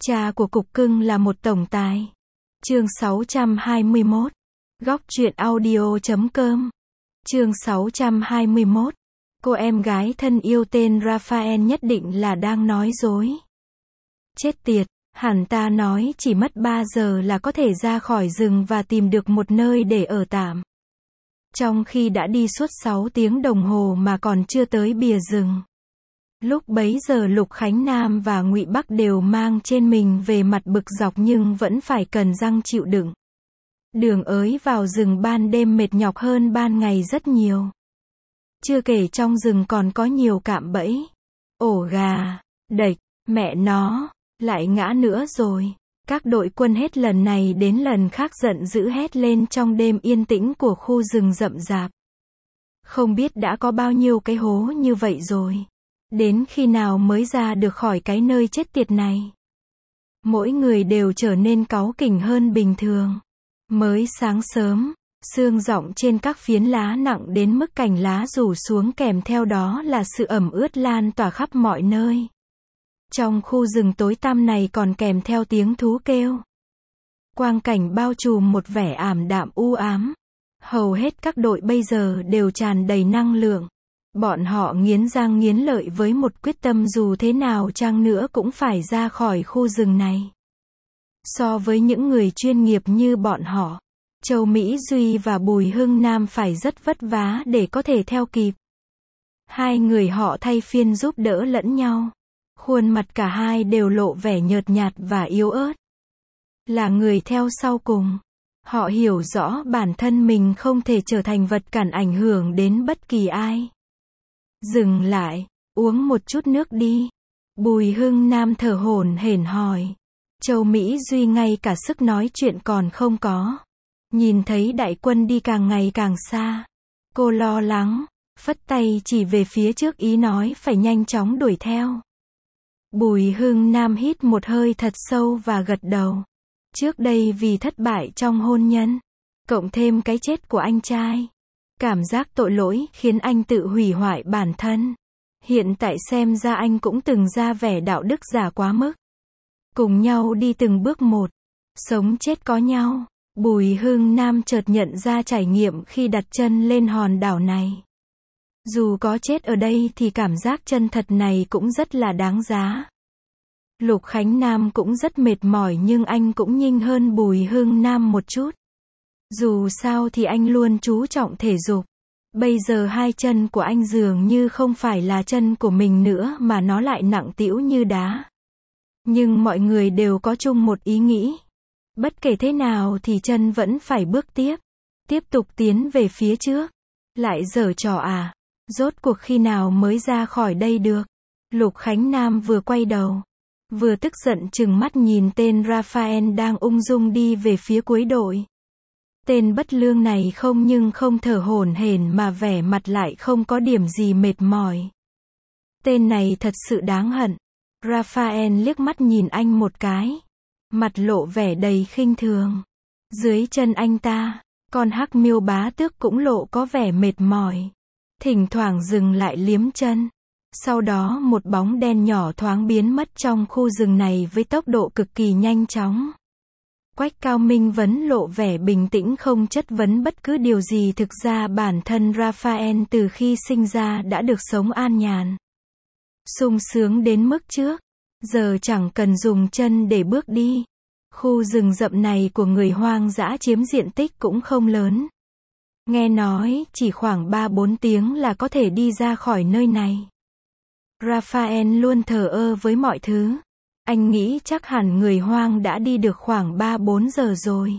Cha của cục cưng là một tổng tài. Chương 621. Góc truyện audio.com. Chương 621. Cô em gái thân yêu tên Raphael nhất định là đang nói dối. Chết tiệt, hẳn ta nói chỉ mất 3 giờ là có thể ra khỏi rừng và tìm được một nơi để ở tạm. Trong khi đã đi suốt 6 tiếng đồng hồ mà còn chưa tới bìa rừng. Lúc bấy giờ Lục Khánh Nam và Ngụy Bắc đều mang trên mình về mặt bực dọc nhưng vẫn phải cần răng chịu đựng. Đường ới vào rừng ban đêm mệt nhọc hơn ban ngày rất nhiều. Chưa kể trong rừng còn có nhiều cạm bẫy, ổ gà, đệch, mẹ nó, lại ngã nữa rồi. Các đội quân hết lần này đến lần khác giận dữ hét lên trong đêm yên tĩnh của khu rừng rậm rạp. Không biết đã có bao nhiêu cái hố như vậy rồi. Đến khi nào mới ra được khỏi cái nơi chết tiệt này. Mỗi người đều trở nên cáu kỉnh hơn bình thường. Mới sáng sớm, sương rọng trên các phiến lá nặng đến mức cành lá rủ xuống, kèm theo đó là sự ẩm ướt lan tỏa khắp mọi nơi. Trong khu rừng tối tăm này còn kèm theo tiếng thú kêu. Quang cảnh bao trùm một vẻ ảm đạm u ám. Hầu hết các đội bây giờ đều tràn đầy năng lượng. Bọn họ nghiến răng nghiến lợi với một quyết tâm dù thế nào chăng nữa cũng phải ra khỏi khu rừng này. So với những người chuyên nghiệp như bọn họ, Châu Mỹ Duy và Bùi Hưng Nam phải rất vất vả để có thể theo kịp. Hai người họ thay phiên giúp đỡ lẫn nhau. Khuôn mặt cả hai đều lộ vẻ nhợt nhạt và yếu ớt. Là người theo sau cùng, họ hiểu rõ bản thân mình không thể trở thành vật cản ảnh hưởng đến bất kỳ ai. Dừng lại, uống một chút nước đi. Bùi Hưng Nam thở hổn hển hỏi. Châu Mỹ Duy ngay cả sức nói chuyện còn không có. Nhìn thấy đại quân đi càng ngày càng xa. Cô lo lắng, phất tay chỉ về phía trước ý nói phải nhanh chóng đuổi theo. Bùi Hưng Nam hít một hơi thật sâu và gật đầu. Trước đây vì thất bại trong hôn nhân, cộng thêm cái chết của anh trai, cảm giác tội lỗi khiến anh tự hủy hoại bản thân. Hiện tại xem ra anh cũng từng ra vẻ đạo đức giả quá mức. Cùng nhau đi từng bước một, sống chết có nhau. Bùi Hưng Nam chợt nhận ra trải nghiệm khi đặt chân lên hòn đảo này. Dù có chết ở đây thì cảm giác chân thật này cũng rất là đáng giá. Lục Khánh Nam cũng rất mệt mỏi nhưng anh cũng nhinh hơn Bùi Hưng Nam một chút. Dù sao thì anh luôn chú trọng thể dục. Bây giờ hai chân của anh dường như không phải là chân của mình nữa mà nó lại nặng trĩu như đá. Nhưng mọi người đều có chung một ý nghĩ. Bất kể thế nào thì chân vẫn phải bước tiếp. Tiếp tục tiến về phía trước. Lại giở trò à? Rốt cuộc khi nào mới ra khỏi đây được? Lục Khánh Nam vừa quay đầu, vừa tức giận trừng mắt nhìn tên Raphael đang ung dung đi về phía cuối đội. Tên bất lương này không nhưng không thở hổn hển mà vẻ mặt lại không có điểm gì mệt mỏi. Tên này thật sự đáng hận. Raphael liếc mắt nhìn anh một cái. Mặt lộ vẻ đầy khinh thường. Dưới chân anh ta, con hắc miêu bá tước cũng lộ có vẻ mệt mỏi. Thỉnh thoảng dừng lại liếm chân. Sau đó một bóng đen nhỏ thoáng biến mất trong khu rừng này với tốc độ cực kỳ nhanh chóng. Quách Cao Minh vẫn lộ vẻ bình tĩnh không chất vấn bất cứ điều gì. Thực ra bản thân Raphael từ khi sinh ra đã được sống an nhàn, sung sướng đến mức trước giờ chẳng cần dùng chân để bước đi. Khu rừng rậm này của người hoang dã chiếm diện tích cũng không lớn. Nghe nói chỉ khoảng 3-4 tiếng là có thể đi ra khỏi nơi này. Raphael luôn thờ ơ với mọi thứ. Anh nghĩ chắc hẳn người hoang đã đi được khoảng 3-4 giờ rồi.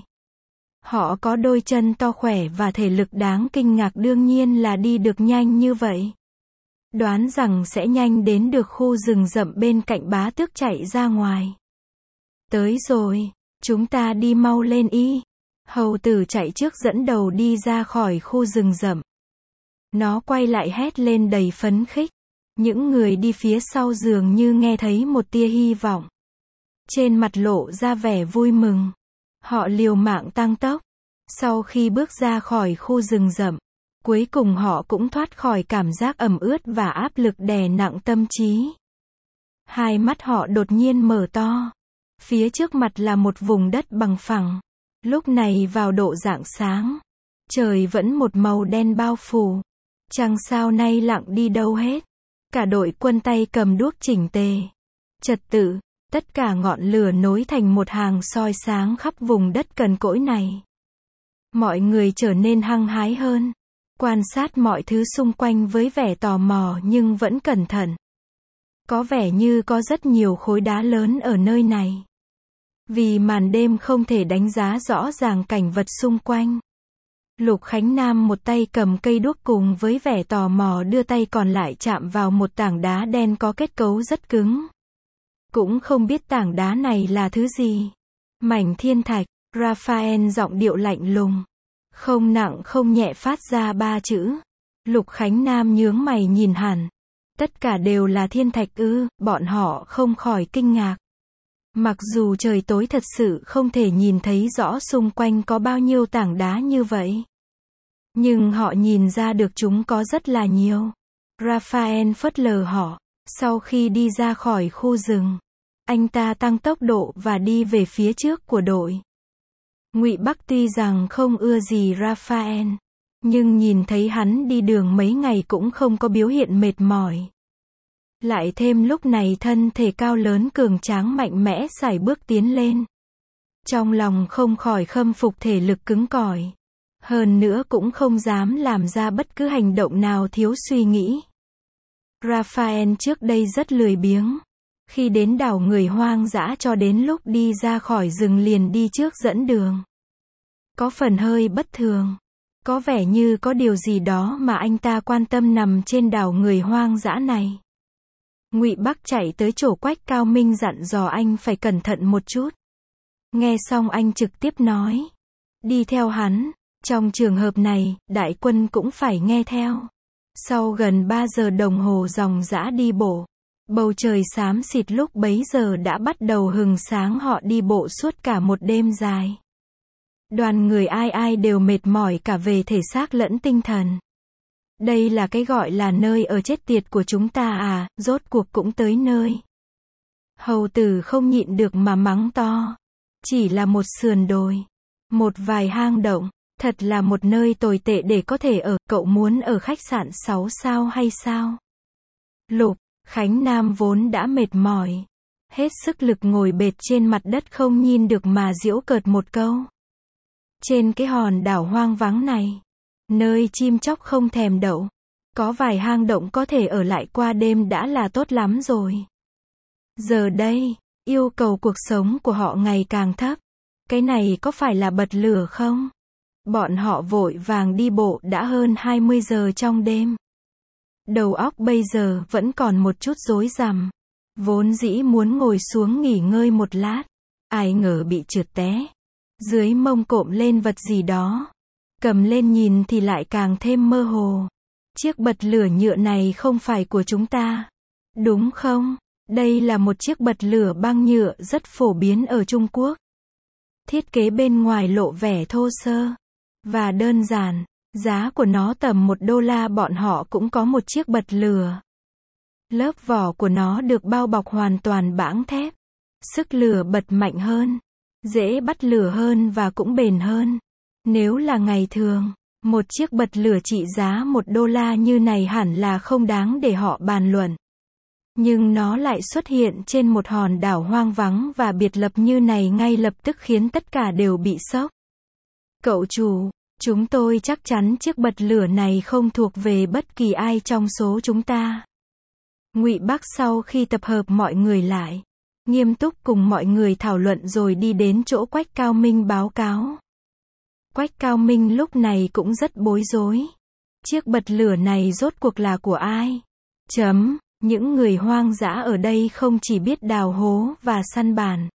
Họ có đôi chân to khỏe và thể lực đáng kinh ngạc, đương nhiên là đi được nhanh như vậy. Đoán rằng sẽ nhanh đến được khu rừng rậm bên cạnh. Bá tước chạy ra ngoài. Tới rồi, chúng ta đi mau lên y. Hầu tử chạy trước dẫn đầu đi ra khỏi khu rừng rậm. Nó quay lại hét lên đầy phấn khích. Những người đi phía sau dường như nghe thấy một tia hy vọng. Trên mặt lộ ra vẻ vui mừng. Họ liều mạng tăng tốc. Sau khi bước ra khỏi khu rừng rậm, cuối cùng họ cũng thoát khỏi cảm giác ẩm ướt và áp lực đè nặng tâm trí. Hai mắt họ đột nhiên mở to. Phía trước mặt là một vùng đất bằng phẳng. Lúc này vào độ rạng sáng. Trời vẫn một màu đen bao phủ. Trăng sao nay lặng đi đâu hết. Cả đội quân tay cầm đuốc chỉnh tề. Trật tự, tất cả ngọn lửa nối thành một hàng soi sáng khắp vùng đất cằn cỗi này. Mọi người trở nên hăng hái hơn. Quan sát mọi thứ xung quanh với vẻ tò mò nhưng vẫn cẩn thận. Có vẻ như có rất nhiều khối đá lớn ở nơi này. Vì màn đêm không thể đánh giá rõ ràng cảnh vật xung quanh. Lục Khánh Nam một tay cầm cây đuốc cùng với vẻ tò mò đưa tay còn lại chạm vào một tảng đá đen có kết cấu rất cứng. Cũng không biết tảng đá này là thứ gì. Mảnh thiên thạch, Raphael giọng điệu lạnh lùng. Không nặng không nhẹ phát ra 3 chữ. Lục Khánh Nam nhướng mày nhìn hẳn. Tất cả đều là thiên thạch ư, bọn họ không khỏi kinh ngạc. Mặc dù trời tối thật sự không thể nhìn thấy rõ xung quanh có bao nhiêu tảng đá như vậy. Nhưng họ nhìn ra được chúng có rất là nhiều. Raphael phớt lờ họ. Sau khi đi ra khỏi khu rừng, anh ta tăng tốc độ và đi về phía trước của đội. Ngụy Bắc tuy rằng không ưa gì Raphael, nhưng nhìn thấy hắn đi đường mấy ngày cũng không có biểu hiện mệt mỏi. Lại thêm lúc này thân thể cao lớn cường tráng mạnh mẽ sải bước tiến lên. Trong lòng không khỏi khâm phục thể lực cứng cỏi. Hơn nữa cũng không dám làm ra bất cứ hành động nào thiếu suy nghĩ. Raphael trước đây rất lười biếng. Khi đến đảo người hoang dã cho đến lúc đi ra khỏi rừng liền đi trước dẫn đường. Có phần hơi bất thường. Có vẻ như có điều gì đó mà anh ta quan tâm nằm trên đảo người hoang dã này. Ngụy Bắc chạy tới chỗ Quách Cao Minh dặn dò anh phải cẩn thận một chút. Nghe xong anh trực tiếp nói. Đi theo hắn. Trong trường hợp này, đại quân cũng phải nghe theo. Sau gần 3 giờ đồng hồ ròng rã đi bộ. Bầu trời xám xịt lúc bấy giờ đã bắt đầu hừng sáng, họ đi bộ suốt cả một đêm dài. Đoàn người ai ai đều mệt mỏi cả về thể xác lẫn tinh thần. Đây là cái gọi là nơi ở chết tiệt của chúng ta à, rốt cuộc cũng tới nơi. Hầu tử không nhịn được mà mắng to. Chỉ là một sườn đồi. Một vài hang động. Thật là một nơi tồi tệ để có thể ở, cậu muốn ở khách sạn 6 sao hay sao? Lục Khánh Nam vốn đã mệt mỏi. Hết sức lực ngồi bệt trên mặt đất không nhìn được mà giễu cợt một câu. Trên cái hòn đảo hoang vắng này, nơi chim chóc không thèm đậu, có vài hang động có thể ở lại qua đêm đã là tốt lắm rồi. Giờ đây, yêu cầu cuộc sống của họ ngày càng thấp. Cái này có phải là bật lửa không? Bọn họ vội vàng đi bộ đã hơn 20 giờ trong đêm. Đầu óc bây giờ vẫn còn một chút rối rắm. Vốn dĩ muốn ngồi xuống nghỉ ngơi một lát. Ai ngờ bị trượt té. Dưới mông cộm lên vật gì đó. Cầm lên nhìn thì lại càng thêm mơ hồ. Chiếc bật lửa nhựa này không phải của chúng ta. Đúng không? Đây là một chiếc bật lửa băng nhựa rất phổ biến ở Trung Quốc. Thiết kế bên ngoài lộ vẻ thô sơ và đơn giản. Giá của nó tầm $1, bọn họ cũng có một chiếc bật lửa. Lớp vỏ của nó được bao bọc hoàn toàn bảng thép. Sức lửa bật mạnh hơn, dễ bắt lửa hơn và cũng bền hơn. Nếu là ngày thường, một chiếc bật lửa trị giá $1 như này hẳn là không đáng để họ bàn luận. Nhưng nó lại xuất hiện trên một hòn đảo hoang vắng và biệt lập như này ngay lập tức khiến tất cả đều bị sốc. Cậu chủ, chúng tôi chắc chắn chiếc bật lửa này không thuộc về bất kỳ ai trong số chúng ta. Ngụy Bắc sau khi tập hợp mọi người lại, nghiêm túc cùng mọi người thảo luận rồi đi đến chỗ Quách Cao Minh báo cáo. Quách Cao Minh lúc này cũng rất bối rối. Chiếc bật lửa này rốt cuộc là của ai? Những người hoang dã ở đây không chỉ biết đào hố và săn bản,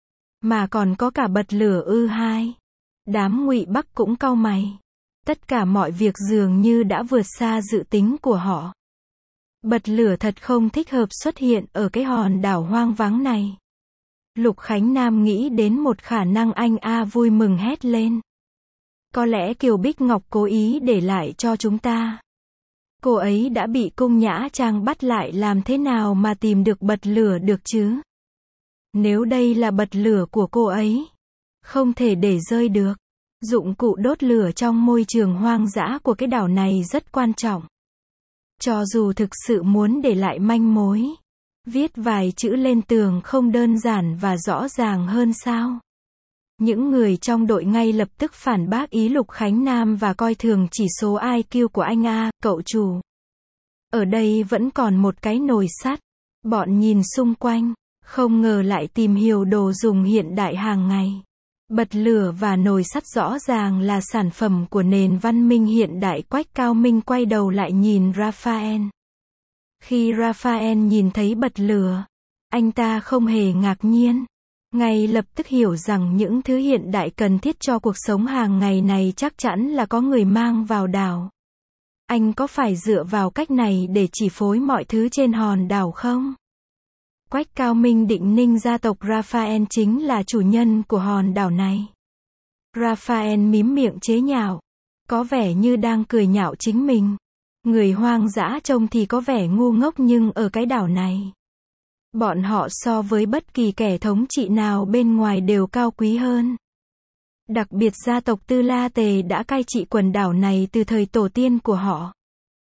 mà còn có cả bật lửa ư hai. Đám Ngụy Bắc cũng cau mày. Tất cả mọi việc dường như đã vượt xa dự tính của họ. Bật lửa thật không thích hợp xuất hiện ở cái hòn đảo hoang vắng này. Lục Khánh Nam nghĩ đến một khả năng, anh vui mừng hét lên. Có lẽ Kiều Bích Ngọc cố ý để lại cho chúng ta. Cô ấy đã bị Cung Nhã Trang bắt lại, làm thế nào mà tìm được bật lửa được chứ? Nếu đây là bật lửa của cô ấy, không thể để rơi được. Dụng cụ đốt lửa trong môi trường hoang dã của cái đảo này rất quan trọng. Cho dù thực sự muốn để lại manh mối, viết vài chữ lên tường không đơn giản và rõ ràng hơn sao? Những người trong đội ngay lập tức phản bác ý Lục Khánh Nam và coi thường chỉ số IQ của anh A, cậu chủ. Ở đây vẫn còn một cái nồi sắt. Bọn nhìn xung quanh, không ngờ lại tìm hiểu đồ dùng hiện đại hàng ngày. Bật lửa và nồi sắt rõ ràng là sản phẩm của nền văn minh hiện đại. Quách Cao Minh quay đầu lại nhìn Raphael. Khi Raphael nhìn thấy bật lửa, anh ta không hề ngạc nhiên. Ngay lập tức hiểu rằng những thứ hiện đại cần thiết cho cuộc sống hàng ngày này chắc chắn là có người mang vào đảo. Anh có phải dựa vào cách này để chỉ phối mọi thứ trên hòn đảo không? Quách Cao Minh định ninh gia tộc Raphael chính là chủ nhân của hòn đảo này. Raphael mím miệng chế nhạo. Có vẻ như đang cười nhạo chính mình. Người hoang dã trông thì có vẻ ngu ngốc nhưng ở cái đảo này, bọn họ so với bất kỳ kẻ thống trị nào bên ngoài đều cao quý hơn. Đặc biệt gia tộc Tư La Tề đã cai trị quần đảo này từ thời tổ tiên của họ.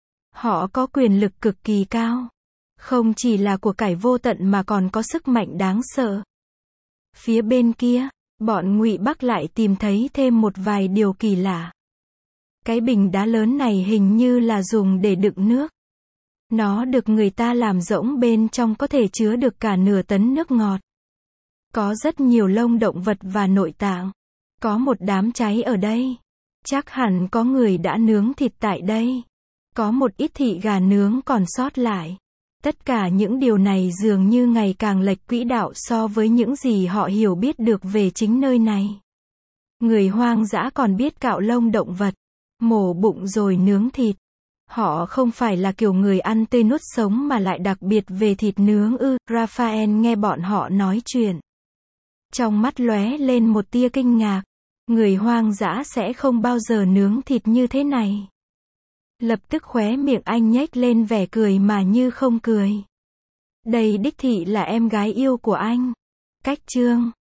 Họ có quyền lực cực kỳ cao. Không chỉ là của cải vô tận mà còn có sức mạnh đáng sợ. Phía bên kia, bọn Ngụy Bắc lại tìm thấy thêm một vài điều kỳ lạ. Cái bình đá lớn này hình như là dùng để đựng nước. Nó được người ta làm rỗng, bên trong có thể chứa được cả nửa tấn nước ngọt. Có rất nhiều lông động vật và nội tạng. Có một đám cháy ở đây. Chắc hẳn có người đã nướng thịt tại đây. Có một ít thịt gà nướng còn sót lại. Tất cả những điều này dường như ngày càng lệch quỹ đạo so với những gì họ hiểu biết được về chính nơi này. Người hoang dã còn biết cạo lông động vật, mổ bụng rồi nướng thịt. Họ không phải là kiểu người ăn tươi nuốt sống mà lại đặc biệt về thịt nướng ư? Raphael nghe bọn họ nói chuyện. Trong mắt lóe lên một tia kinh ngạc. Người hoang dã sẽ không bao giờ nướng thịt như thế này. Lập tức khóe miệng anh nhếch lên vẻ cười mà như không cười. Đây đích thị là em gái yêu của anh. Cách chương